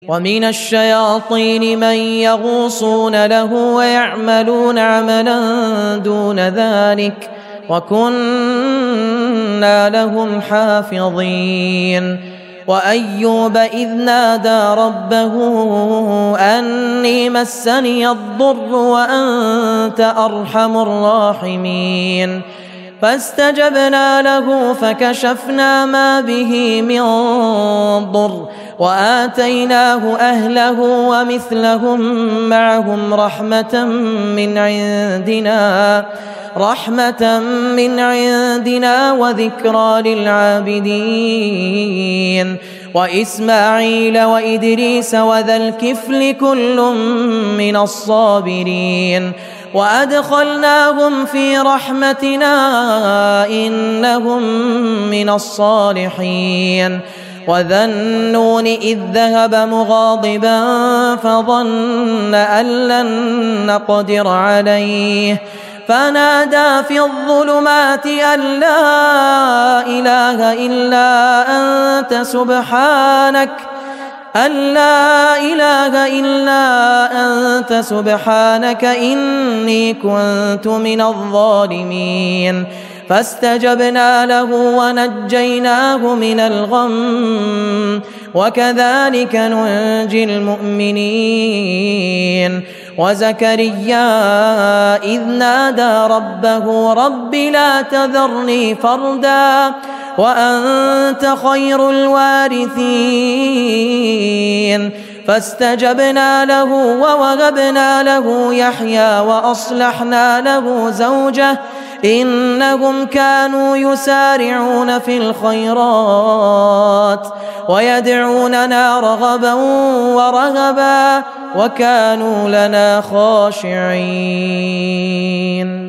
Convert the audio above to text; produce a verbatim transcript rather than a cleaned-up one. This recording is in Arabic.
ومن الشياطين من يغوصون له ويعملون عملا دون ذلك وكنا لهم حافظين وأيوب إذ نادى ربه أني مسني الضر وأنت أرحم الراحمين فاستجبنا له فكشفنا ما به من ضر وآتيناه أهله ومثلهم معهم رحمة من عندنا رحمة من عندنا وذكرى للعابدين وإسماعيل وإدريس وذا الكفل كل من الصابرين وأدخلناهم في رحمتنا إنهم من الصالحين وذا النون إذ ذهب مغاضبا فظن أن لن نقدر عليه فنادى في الظلمات أن لا إله إلا أنت سبحانك أن لا إله إلا أنت سبحانك إني كنت من الظالمين فاستجبنا له ونجيناه من الغم وكذلك ننجي المؤمنين وزكريا إذ نادى ربه رب لا تذرني فردا وأنت خير الوارثين فاستجبنا له ووهبنا له يحيى وأصلحنا له زوجه إنهم كانوا يسارعون في الخيرات ويدعوننا رغبا ورهبا وكانوا لنا خاشعين.